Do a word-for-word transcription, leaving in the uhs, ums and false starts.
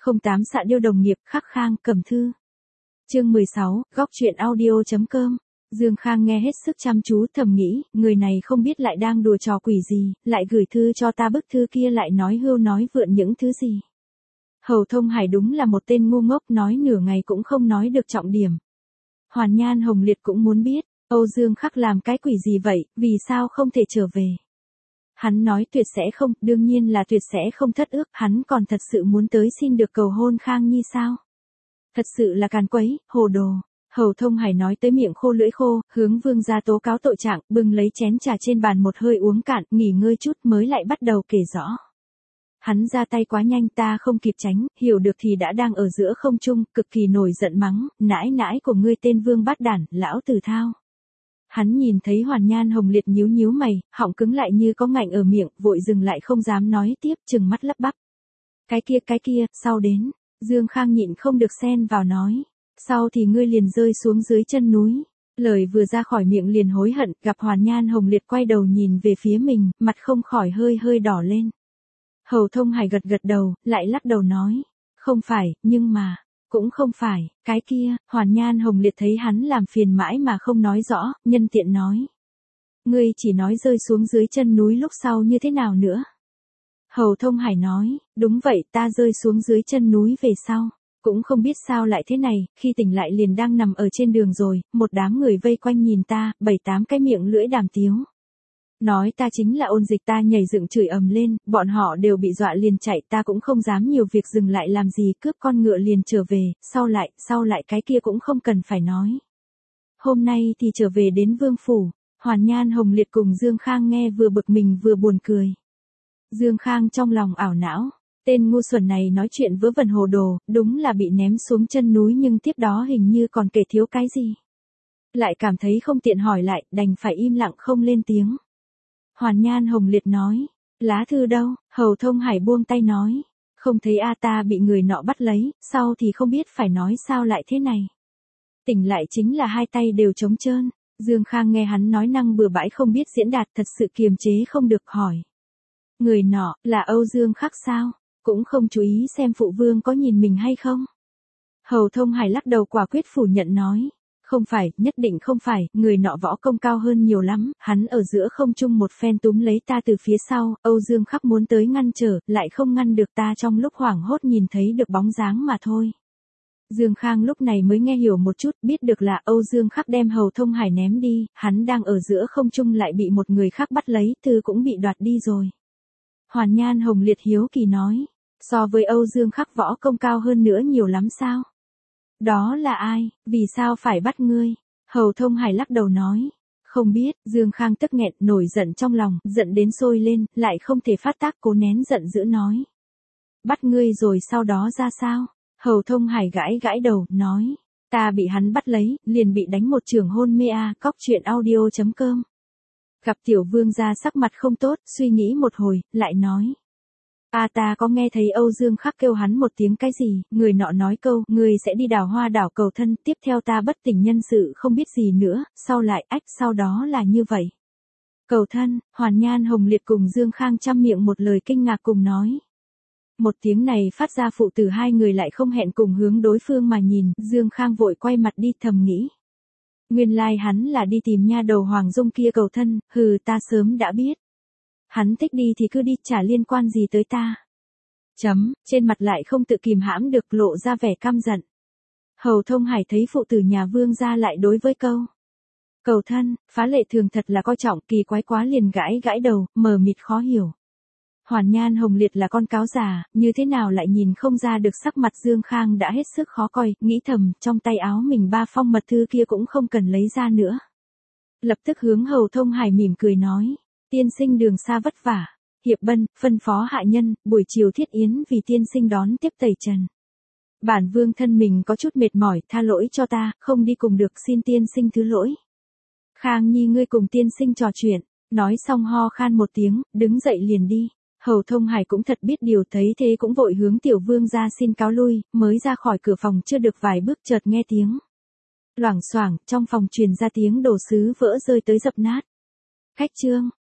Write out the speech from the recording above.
không tám xạ điêu đồng nghiệp, khắc khang, cầm thư. Chương mười sáu, góc truyện audio.com. Dương Khang nghe hết sức chăm chú, thầm nghĩ, người này không biết lại đang đùa trò quỷ gì, lại gửi thư cho ta, bức thư kia lại nói hưu nói vượn những thứ gì. Hầu Thông Hải đúng là một tên ngu ngốc, nói nửa ngày cũng không nói được trọng điểm. Hoàn Nhan Hồng Liệt cũng muốn biết, Âu Dương Khắc làm cái quỷ gì vậy, vì sao không thể trở về. Hắn nói tuyệt sẽ không, đương nhiên là tuyệt sẽ không thất ước, hắn còn thật sự muốn tới xin được cầu hôn Khang Nhi sao? Thật sự là càn quấy, hồ đồ. Hầu Thông Hải nói tới miệng khô lưỡi khô, hướng vương gia tố cáo tội trạng, bưng lấy chén trà trên bàn một hơi uống cạn, nghỉ ngơi chút mới lại bắt đầu kể rõ. Hắn ra tay quá nhanh, ta không kịp tránh, hiểu được thì đã đang ở giữa không trung, cực kỳ nổi giận mắng, nãi nãi của ngươi tên vương bát đản, lão tử thao. Hắn nhìn thấy Hoàn Nhan Hồng Liệt nhíu nhíu mày, họng cứng lại như có ngạnh ở miệng, vội dừng lại không dám nói tiếp, trừng mắt lắp bắp. Cái kia cái kia, sau đến, Dương Khang nhịn không được xen vào nói. Sau thì ngươi liền rơi xuống dưới chân núi. Lời vừa ra khỏi miệng liền hối hận, gặp Hoàn Nhan Hồng Liệt quay đầu nhìn về phía mình, mặt không khỏi hơi hơi đỏ lên. Hầu Thông Hải gật gật đầu, lại lắc đầu nói. Không phải, nhưng mà, cũng không phải, cái kia, Hoàn Nhan Hồng Liệt thấy hắn làm phiền mãi mà không nói rõ, nhân tiện nói. Ngươi chỉ nói rơi xuống dưới chân núi lúc sau như thế nào nữa? Hầu Thông Hải nói, đúng vậy, ta rơi xuống dưới chân núi về sau. Cũng không biết sao lại thế này, khi tỉnh lại liền đang nằm ở trên đường rồi, một đám người vây quanh nhìn ta, bảy tám cái miệng lưỡi đàm tiếu. Nói ta chính là ôn dịch, ta nhảy dựng chửi ầm lên, bọn họ đều bị dọa liền chạy, ta cũng không dám nhiều việc dừng lại làm gì, cướp con ngựa liền trở về, sau lại, sau lại cái kia cũng không cần phải nói. Hôm nay thì trở về đến Vương Phủ, Hoàn Nhan Hồng Liệt cùng Dương Khang nghe vừa bực mình vừa buồn cười. Dương Khang trong lòng ảo não. Tên ngu xuẩn này nói chuyện vớ vẩn hồ đồ, đúng là bị ném xuống chân núi nhưng tiếp đó hình như còn kể thiếu cái gì. Lại cảm thấy không tiện hỏi lại, đành phải im lặng không lên tiếng. Hoàn Nhan Hồng Liệt nói, lá thư đâu? Hầu Thông Hải buông tay nói, không thấy a, ta bị người nọ bắt lấy, sau thì không biết phải nói sao lại thế này. Tỉnh lại chính là hai tay đều trống trơn. Dương Khang nghe hắn nói năng bừa bãi không biết diễn đạt, thật sự kiềm chế không được hỏi. Người nọ, là Âu Dương Khắc sao? Cũng không chú ý xem phụ vương có nhìn mình hay không. Hầu Thông Hải lắc đầu quả quyết phủ nhận nói. Không phải, nhất định không phải, người nọ võ công cao hơn nhiều lắm, hắn ở giữa không trung một phen túm lấy ta từ phía sau, Âu Dương Khắc muốn tới ngăn trở, lại không ngăn được, ta trong lúc hoảng hốt nhìn thấy được bóng dáng mà thôi. Dương Khang lúc này mới nghe hiểu một chút, biết được là Âu Dương Khắc đem Hầu Thông Hải ném đi, hắn đang ở giữa không trung lại bị một người khác bắt lấy, thư cũng bị đoạt đi rồi. Hoàn Nhan Hồng Liệt hiếu kỳ nói. So với Âu Dương Khắc võ công cao hơn nữa nhiều lắm sao? Đó là ai, vì sao phải bắt ngươi? Hầu Thông Hải lắc đầu nói. Không biết, Dương Khang tức nghẹn, nổi giận trong lòng, giận đến sôi lên, lại không thể phát tác, cố nén giận dữ nói. Bắt ngươi rồi sau đó ra sao? Hầu Thông Hải gãi gãi đầu, nói. Ta bị hắn bắt lấy, liền bị đánh một trường hôn mê a, cóc truyện audio.com. Gặp tiểu vương gia sắc mặt không tốt, suy nghĩ một hồi, lại nói. A à, ta có nghe thấy Âu Dương Khắc kêu hắn một tiếng cái gì, người nọ nói câu, người sẽ đi đào hoa đảo cầu thân, tiếp theo ta bất tỉnh nhân sự không biết gì nữa, sau lại ách sau đó là như vậy. Cầu thân, Hoàn Nhan Hồng Liệt cùng Dương Khang chăm miệng một lời kinh ngạc cùng nói. Một tiếng này phát ra, phụ tử hai người lại không hẹn cùng hướng đối phương mà nhìn, Dương Khang vội quay mặt đi thầm nghĩ. Nguyên lai like hắn là đi tìm nha đầu Hoàng Dung kia cầu thân, hừ ta sớm đã biết. Hắn thích đi thì cứ đi, chả liên quan gì tới ta. Chấm, trên mặt lại không tự kìm hãm được, lộ ra vẻ căm giận. Hầu Thông Hải thấy phụ tử nhà vương gia lại đối với câu. Cầu thân, phá lệ thường thật là coi trọng, kỳ quái quá liền gãi gãi đầu, mờ mịt khó hiểu. Hoàn Nhan Hồng Liệt là con cáo già, như thế nào lại nhìn không ra được sắc mặt Dương Khang đã hết sức khó coi, nghĩ thầm, trong tay áo mình ba phong mật thư kia cũng không cần lấy ra nữa. Lập tức hướng Hầu Thông Hải mỉm cười nói. Tiên sinh đường xa vất vả, hiệp bân, phân phó hạ nhân, buổi chiều thiết yến vì tiên sinh đón tiếp tẩy trần. Bản vương thân mình có chút mệt mỏi, tha lỗi cho ta, không đi cùng được, xin tiên sinh thứ lỗi. Khang Nhi ngươi cùng tiên sinh trò chuyện, nói xong ho khan một tiếng, đứng dậy liền đi. Hầu Thông Hải cũng thật biết điều, thấy thế cũng vội hướng tiểu vương ra xin cáo lui, mới ra khỏi cửa phòng chưa được vài bước chợt nghe tiếng. Loảng xoảng, trong phòng truyền ra tiếng đồ sứ vỡ rơi tới dập nát. Khách trương.